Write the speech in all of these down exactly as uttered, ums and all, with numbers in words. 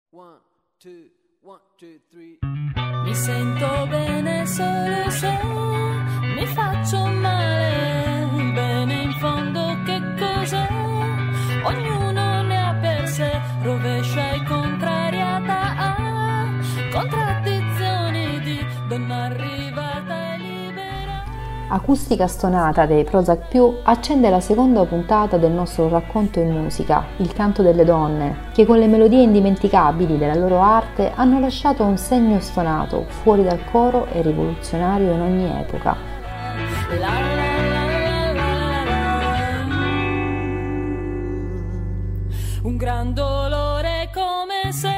One, two, one, two, three. Mi sento bene solo se mi faccio male, bene in fondo che cos'è? Ognuno ne ha per sé, rovescia e contrariata a contraddizioni di donna arrivata e libera. Acustica Stonata dei Prozac Più accende la seconda puntata del nostro racconto in musica, Il canto delle donne, che con le melodie indimenticabili della loro arte hanno lasciato un segno stonato, fuori dal coro e rivoluzionario in ogni epoca. La, la, la, la, la, la. Un gran dolore come se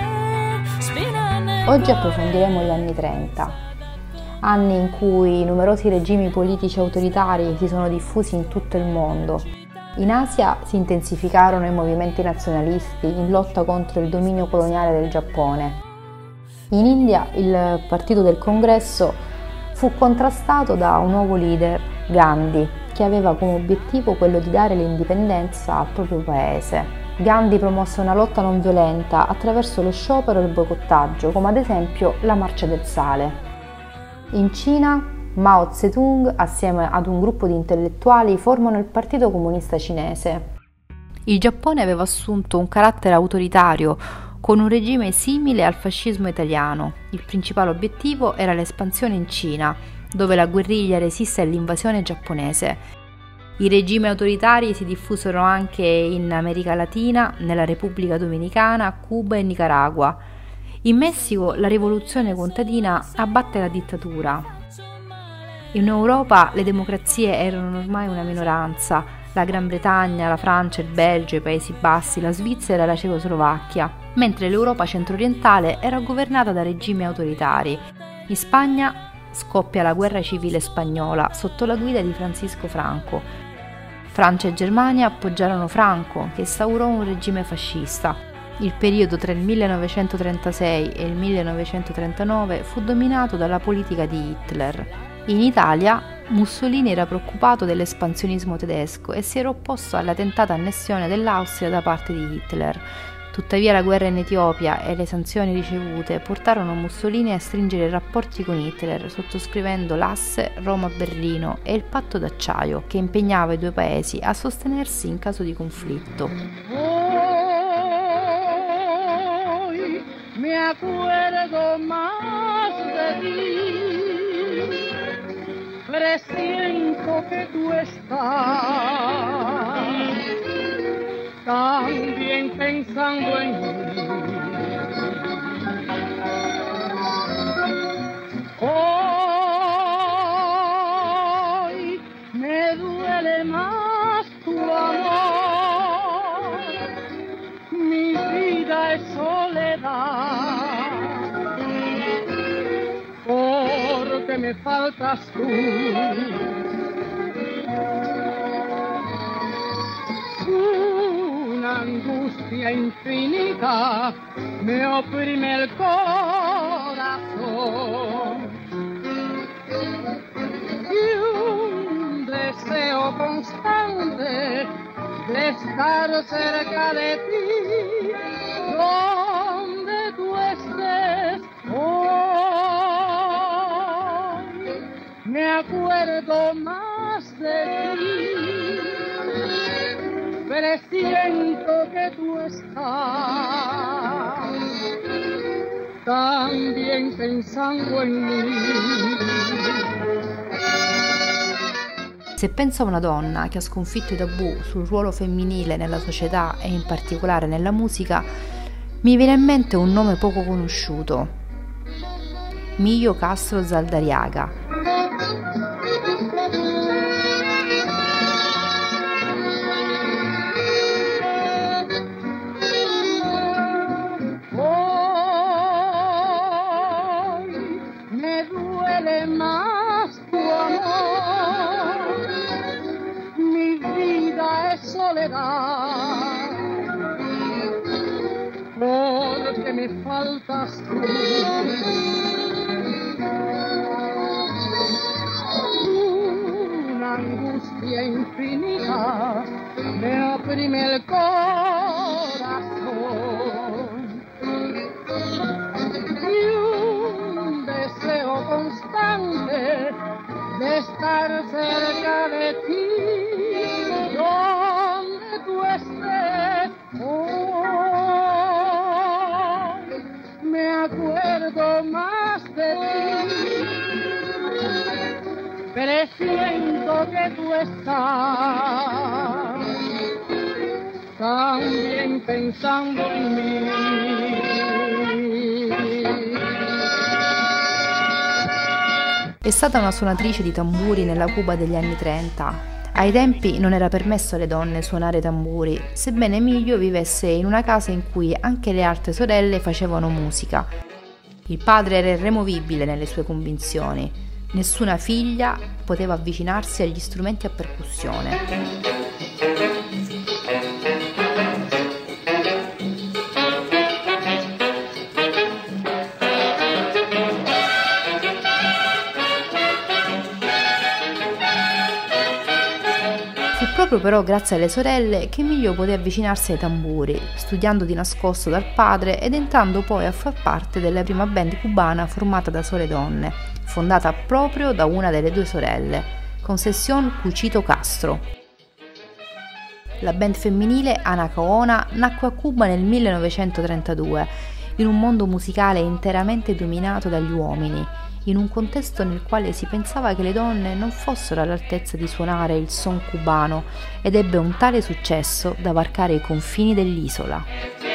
spina nel Oggi approfondiremo gli anni trenta. Anni in cui numerosi regimi politici autoritari si sono diffusi in tutto il mondo. In Asia si intensificarono i movimenti nazionalisti in lotta contro il dominio coloniale del Giappone. In India il partito del Congresso fu contrastato da un nuovo leader, Gandhi, che aveva come obiettivo quello di dare l'indipendenza al proprio paese. Gandhi promosse una lotta non violenta attraverso lo sciopero e il boicottaggio, come ad esempio la Marcia del Sale. In Cina, Mao Zedong, assieme ad un gruppo di intellettuali, formano il Partito Comunista Cinese. Il Giappone aveva assunto un carattere autoritario, con un regime simile al fascismo italiano. Il principale obiettivo era l'espansione in Cina, dove la guerriglia resiste all'invasione giapponese. I regimi autoritari si diffusero anche in America Latina, nella Repubblica Dominicana, Cuba e Nicaragua. In Messico la rivoluzione contadina abbatte la dittatura. In Europa le democrazie erano ormai una minoranza, la Gran Bretagna, la Francia, il Belgio, i Paesi Bassi, la Svizzera e la Cecoslovacchia, mentre l'Europa centro-orientale era governata da regimi autoritari. In Spagna scoppia la guerra civile spagnola sotto la guida di Francisco Franco. Francia e Germania appoggiarono Franco, che instaurò un regime fascista. Il periodo tra il millenovecentotrentasei e il millenovecentotrentanove fu dominato dalla politica di Hitler. In Italia, Mussolini era preoccupato dell'espansionismo tedesco e si era opposto alla tentata annessione dell'Austria da parte di Hitler. Tuttavia la guerra in Etiopia e le sanzioni ricevute portarono Mussolini a stringere rapporti con Hitler, sottoscrivendo l'Asse Roma-Berlino e il patto d'acciaio, che impegnava i due paesi a sostenersi in caso di conflitto. Me acuerdo más de ti, presiento que tú estás también pensando en mí. Hoy me duele más tu amor, mi vida es soledad, porque me faltas tú. Una angustia infinita me oprime el corazón y un deseo constante de estar cerca de ti, donde tú estés hoy. Me acuerdo más de ti, presiento que tú estás también pensando en mí. Se penso a una donna che ha sconfitto i tabù sul ruolo femminile nella società e in particolare nella musica, mi viene in mente un nome poco conosciuto: Millo Castro Zaldariaga. Porque me faltas tú. Una angustia infinita me oprime el corazón presiento que tú estás también pensando en mí. È stata una suonatrice di tamburi nella Cuba degli anni trenta. Ai tempi non era permesso alle donne suonare tamburi, sebbene Emilio vivesse in una casa in cui anche le altre sorelle facevano musica. Il padre era irremovibile nelle sue convinzioni. Nessuna figlia poteva avvicinarsi agli strumenti a percussione. Proprio però grazie alle sorelle che Emilio poté avvicinarsi ai tamburi, studiando di nascosto dal padre ed entrando poi a far parte della prima band cubana formata da sole donne, fondata proprio da una delle due sorelle, Concesión Cuchito Castro. La band femminile Anacaona nacque a Cuba nel millenovecentotrentadue, in un mondo musicale interamente dominato dagli uomini, in un contesto nel quale si pensava che le donne non fossero all'altezza di suonare il son cubano, ed ebbe un tale successo da varcare i confini dell'isola.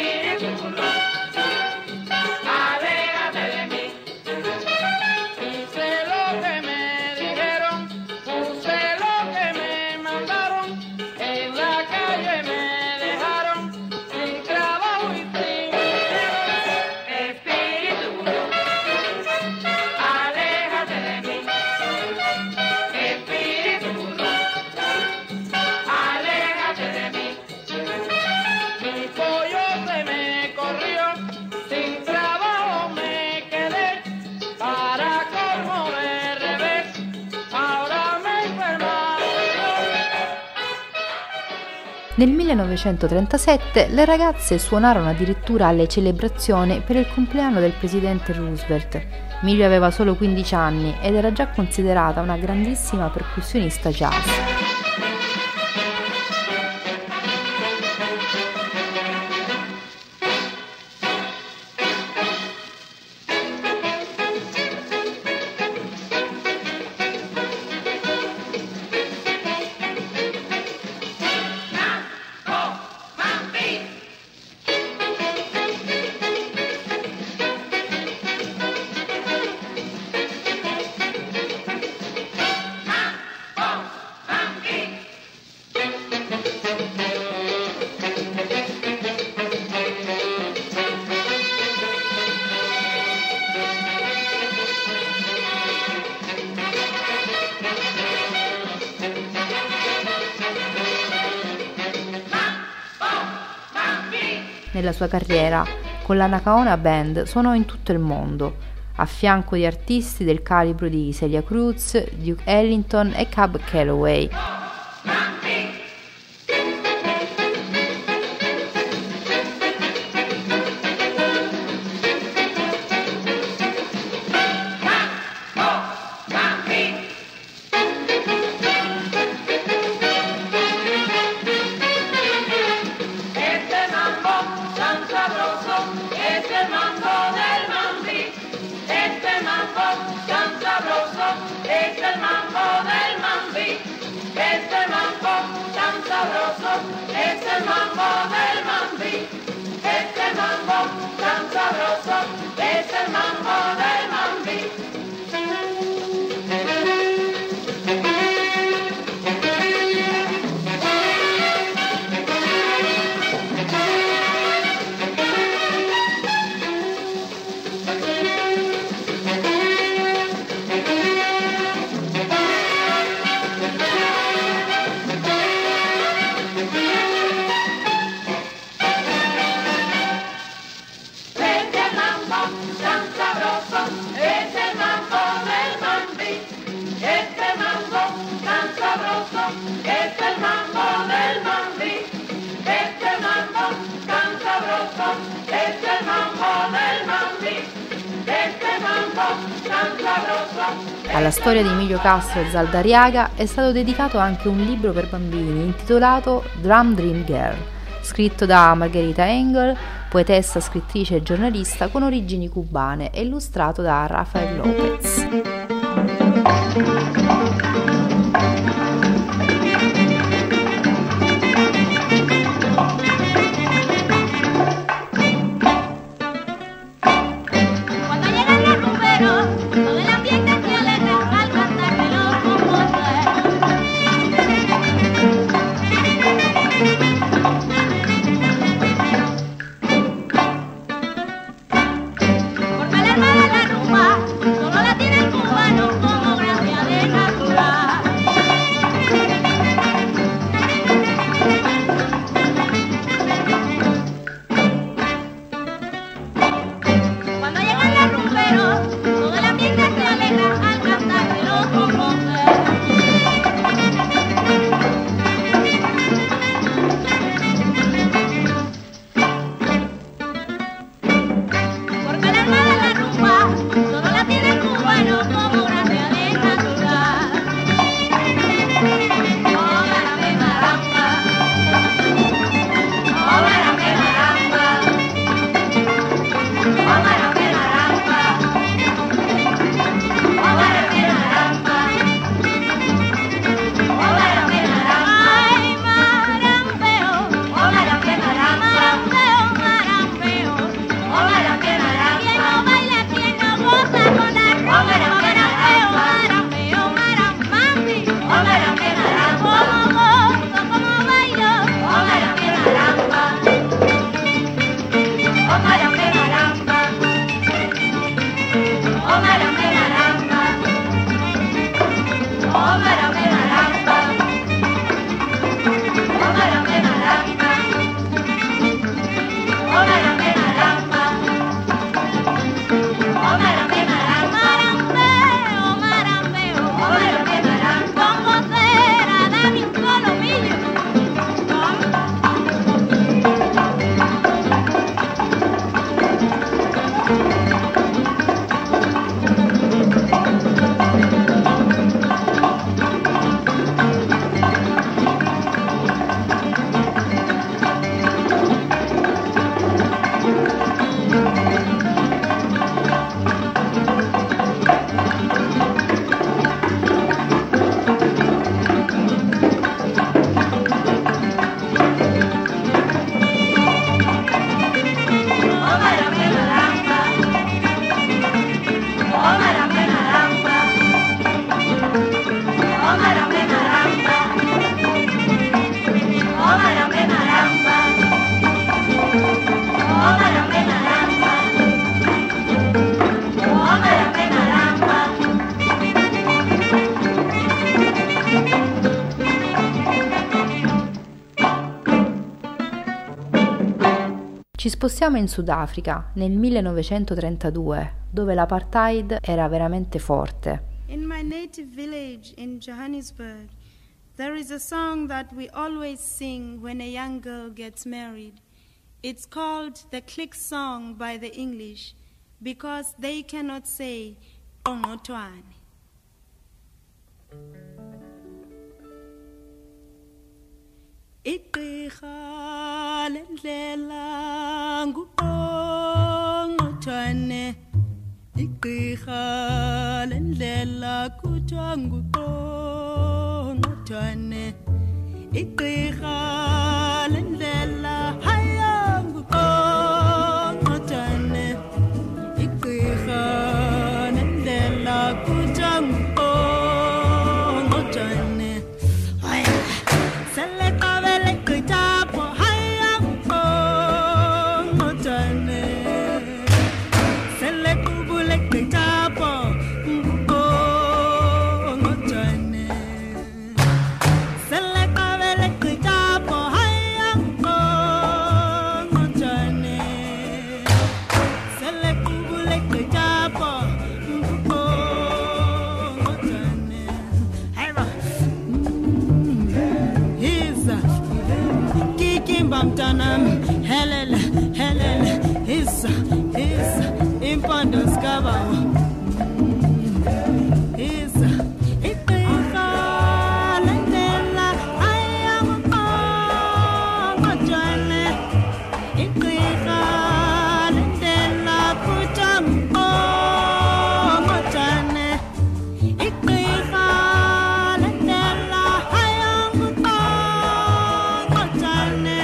Nel millenovecentotrentasette le ragazze suonarono addirittura alle celebrazioni per il compleanno del presidente Roosevelt. Emilio aveva solo quindici anni ed era già considerata una grandissima percussionista jazz. Nella sua carriera, con l'Anacaona Band suonò in tutto il mondo, a fianco di artisti del calibro di Celia Cruz, Duke Ellington e Cab Calloway. Alla storia di Emilio Castro e Zaldariaga è stato dedicato anche un libro per bambini intitolato Drum Dream Girl, scritto da Margherita Engel, poetessa, scrittrice e giornalista con origini cubane, e illustrato da Rafael Lopez. Ci spostiamo in Sudafrica nel millenovecentotrentadue, dove l'apartheid era veramente forte. In my native village in Johannesburg, there is a song that we always sing when a young girl gets married. It's called the click song by the English, because they cannot say Ongotwane. Igqirha lendlela nguqongqothwane, igqirha lendlela kuthiwa nguqongqothwane, igqirha lendlela haya nguqongqothwane, igqirha lendlela kuthiwa nguqongqothwane. Haya seleka Helele, helele, hisa, hisa, impondo skabawa, hisa, igqirha lendlela ayamqongqothwane, igqirha lendlela kuthiwa nguqongqothwane, igqirha lendlela ayamqongqothwane.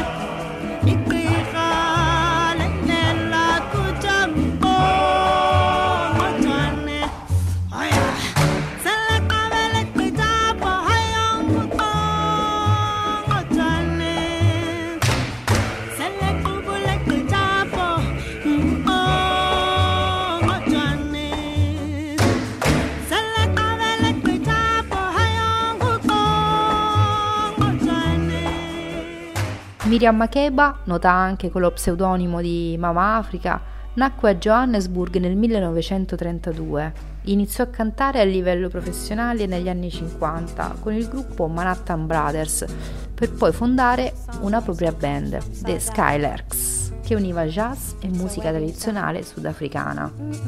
Miriam Makeba, nota anche con lo pseudonimo di Mama Africa, nacque a Johannesburg nel millenovecentotrentadue. Iniziò a cantare a livello professionale negli anni cinquanta con il gruppo Manhattan Brothers, per poi fondare una propria band, The Skylarks, che univa jazz e musica tradizionale sudafricana.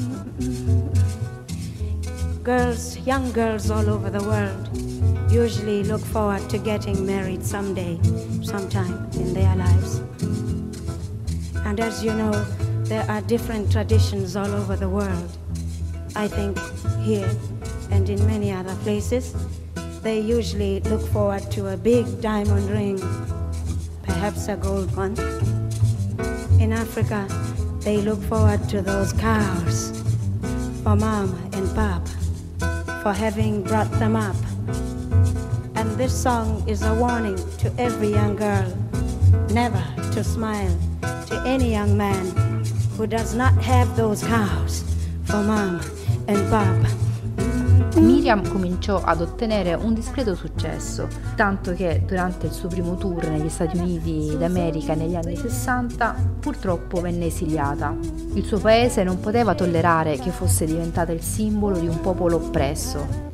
Girls, young girls all over the world usually look forward to getting married someday, sometime in their lives. And as you know, there are different traditions all over the world. I think here and in many other places, they usually look forward to a big diamond ring, perhaps a gold one. In Africa, they look forward to those cows for Mama and Papa, for having brought them up. And this song is a warning to every young girl never to smile to any young man who does not have those cows for Mama and Papa. Miriam cominciò ad ottenere un discreto successo, tanto che durante il suo primo tour negli Stati Uniti d'America negli anni sessanta purtroppo venne esiliata. Il suo paese non poteva tollerare che fosse diventata il simbolo di un popolo oppresso.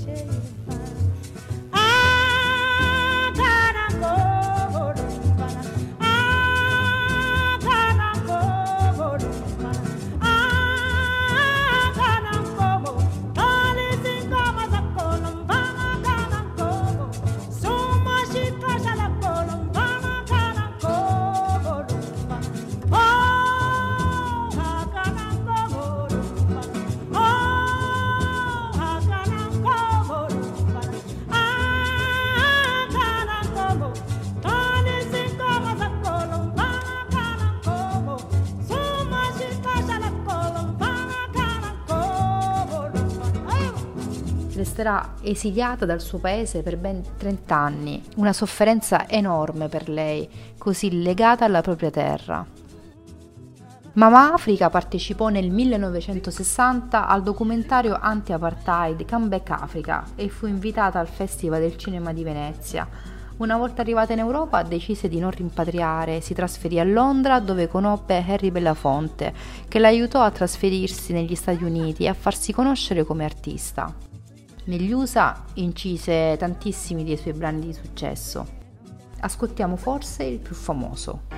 Resterà esiliata dal suo paese per ben trenta anni, una sofferenza enorme per lei, così legata alla propria terra. Mama Africa partecipò nel millenovecentosessanta al documentario anti-apartheid Comeback Africa e fu invitata al Festival del Cinema di Venezia. Una volta arrivata in Europa decise di non rimpatriare, si trasferì a Londra dove conobbe Harry Belafonte, che l'aiutò a trasferirsi negli Stati Uniti e a farsi conoscere come artista. Negli U S A incise tantissimi dei suoi brani di successo. Ascoltiamo forse il più famoso.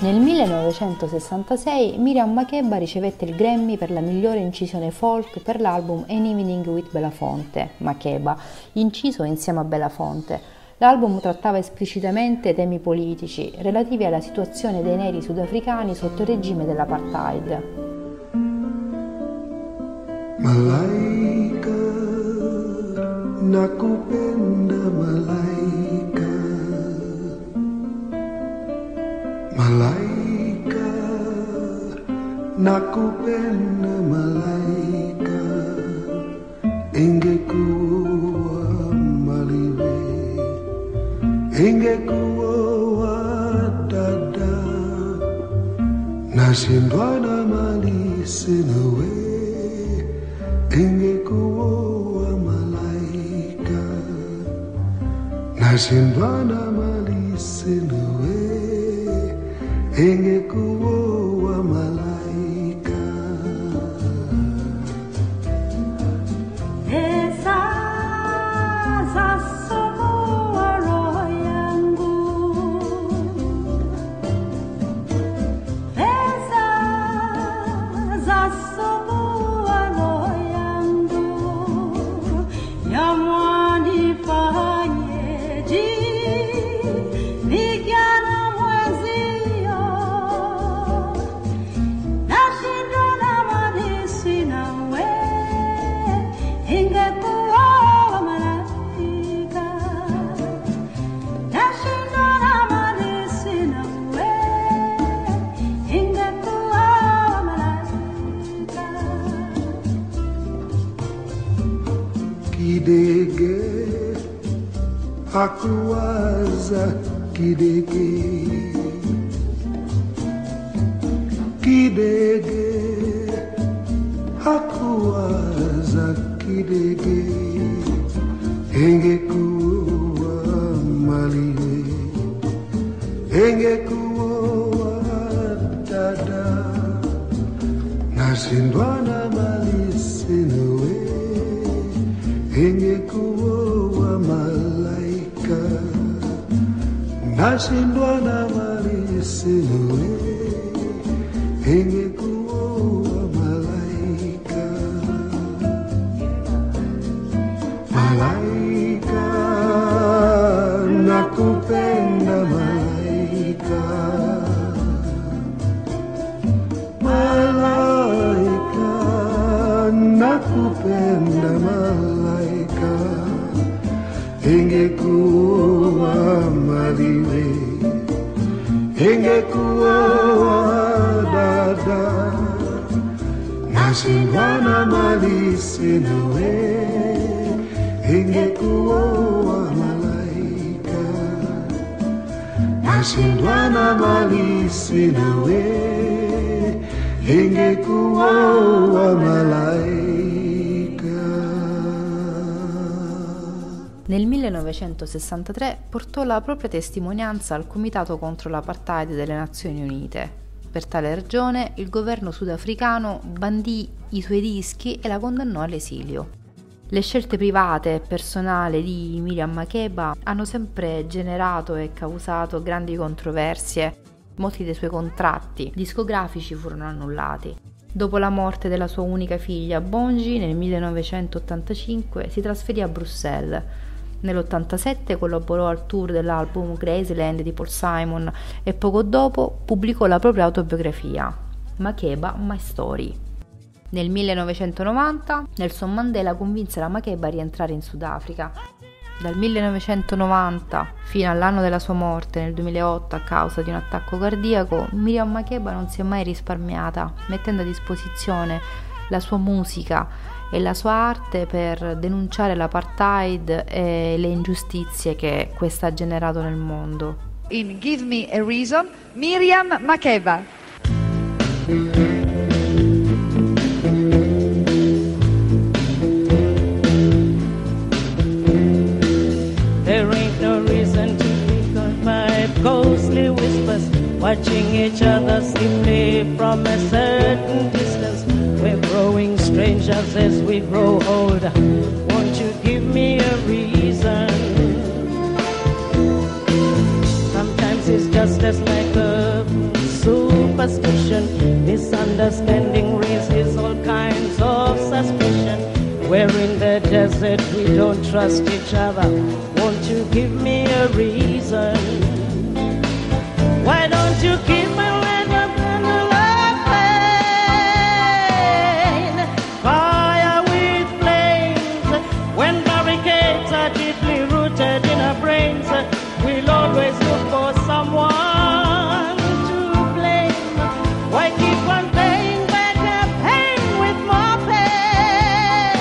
Nel millenovecentosessantasei Miriam Makeba ricevette il Grammy per la migliore incisione folk per l'album An Evening with Belafonte, Makeba, inciso insieme a Belafonte. L'album trattava esplicitamente temi politici relativi alla situazione dei neri sudafricani sotto il regime dell'apartheid. Malaika, nakupenda malaika, malaika, nakupenda malaika, ingekuwa maliwe, ingekuwa dada, nashindwa na mali sinawe, ingekuwa malaika, nashindwa na mali sinawe, ingekuwa malaika. Pesa za somoa roho yangu, pesa za somoa roho yangu, yamwanifanyeje vijana mwenzio, nashindwa na mali sinawe, ingekuwa malaika, nashindwa na mali sinawe, ingekuwa malaika. Kidege, hakuwaza kidege, kidege, hakuwaza kidege, ingekuwa maliwe, ingekuwa dada, nashindwa na mali sinawe, ingekuwa malaika, nashindwa na mali sinawe, ingekuwa malaika. Malaika, nakupenda malaika, malaika, nakupenda malaika, ingekuwa maliwe, ingekuwa dada, nashindwa na mali sinawe, ingekuwa malaika, nashindwa na mali sinawe, ingekuwa malaika. Nel millenovecentosessantatré portò la propria testimonianza al Comitato contro l'apartheid delle Nazioni Unite. Per tale ragione il governo sudafricano bandì i suoi dischi e la condannò all'esilio. Le scelte private e personali di Miriam Makeba hanno sempre generato e causato grandi controversie. Molti dei suoi contratti discografici furono annullati. Dopo la morte della sua unica figlia Bongi nel millenovecentottantacinque si trasferì a Bruxelles. Nell'ottantasette collaborò al tour dell'album Graceland di Paul Simon e poco dopo pubblicò la propria autobiografia, Makeba My Story. Nel millenovecentonovanta Nelson Mandela convinse la Makeba a rientrare in Sudafrica. Dal millenovecentonovanta fino all'anno della sua morte nel duemilaotto a causa di un attacco cardiaco, Miriam Makeba non si è mai risparmiata, mettendo a disposizione la sua musica e la sua arte per denunciare l'apartheid e le ingiustizie che questa ha generato nel mondo. In Give Me a Reason, Miriam Makeba. There ain't no reason to be caught by ghostly whispers, watching each other simply from a certain distance. We're growing strangers as we grow older. Won't you give me a reason? Sometimes it's just as like a superstition. Misunderstanding raises all kinds of suspicion. We're in the desert, we don't trust each other. Won't you give me a reason? Why don't you keep my land up in the love lane? Fire with flames. When barricades are deeply rooted in our brains, we'll always look for someone to blame. Why keep on paying back our pain with more pain?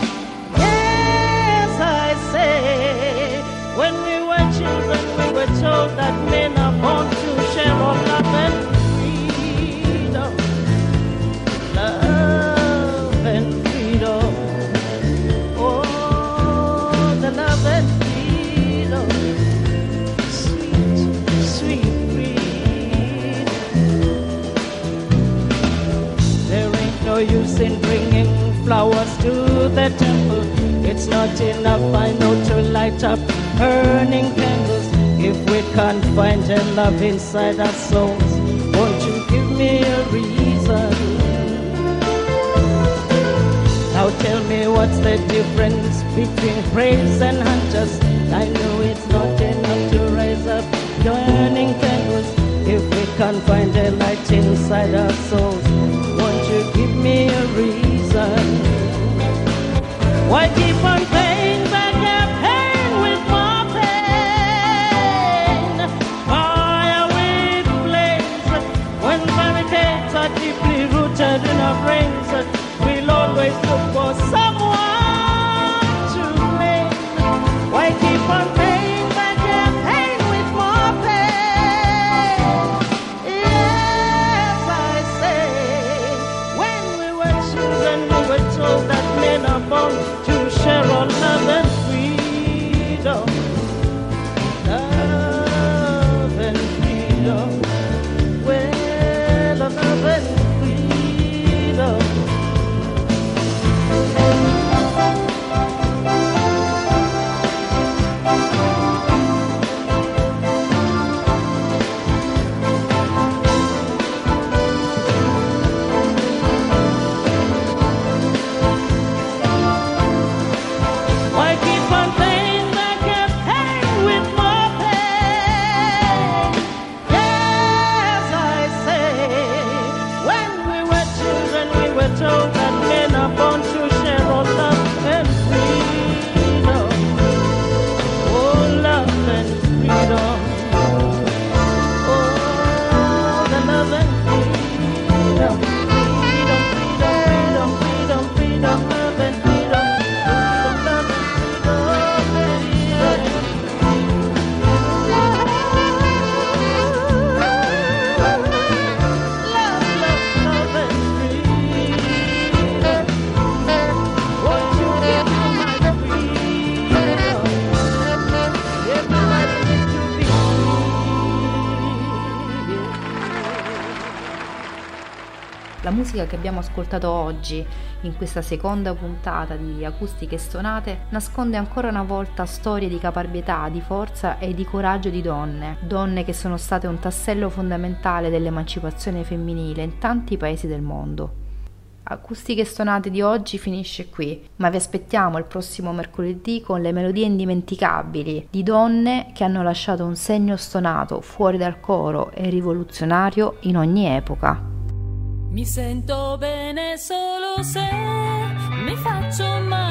Yes, I say, when we were children, we were told that men are born to share all love and freedom. Love and freedom. Oh, the love and freedom. Sweet, sweet freedom. There ain't no use in bringing flowers to the temple. It's not enough, I know, to light up burning candles if we can't find a love inside our souls. Won't you give me a reason? Now tell me, what's the difference between braves and hunters? I know it's not enough to raise up burning candles if we can't find a light inside our souls. Won't you give me a reason? Why keep on paying back our pain with more pain? Fire with flames. When barricades are deeply rooted in our brains, we'll always look for someone to blame. Why keep on paying back our pain with more pain? Yes, I say, when we were children, we were told that men are born to share all love and freedom. Love and freedom. Well, love and freedom. Why keep on paying back your pain with more pain? Yes, I say, when we were children, we were told that men are born to share all love and freedom. Oh, love and freedom. Oh, the love and freedom. Freedom, freedom, freedom, freedom, freedom, love and freedom. La musica che abbiamo ascoltato oggi, in questa seconda puntata di Acustiche Stonate, nasconde ancora una volta storie di caparbietà, di forza e di coraggio di donne, donne che sono state un tassello fondamentale dell'emancipazione femminile in tanti paesi del mondo. Acustiche Stonate di oggi finisce qui, ma vi aspettiamo il prossimo mercoledì con le melodie indimenticabili di donne che hanno lasciato un segno stonato fuori dal coro e rivoluzionario in ogni epoca. Mi sento bene solo se mi faccio male.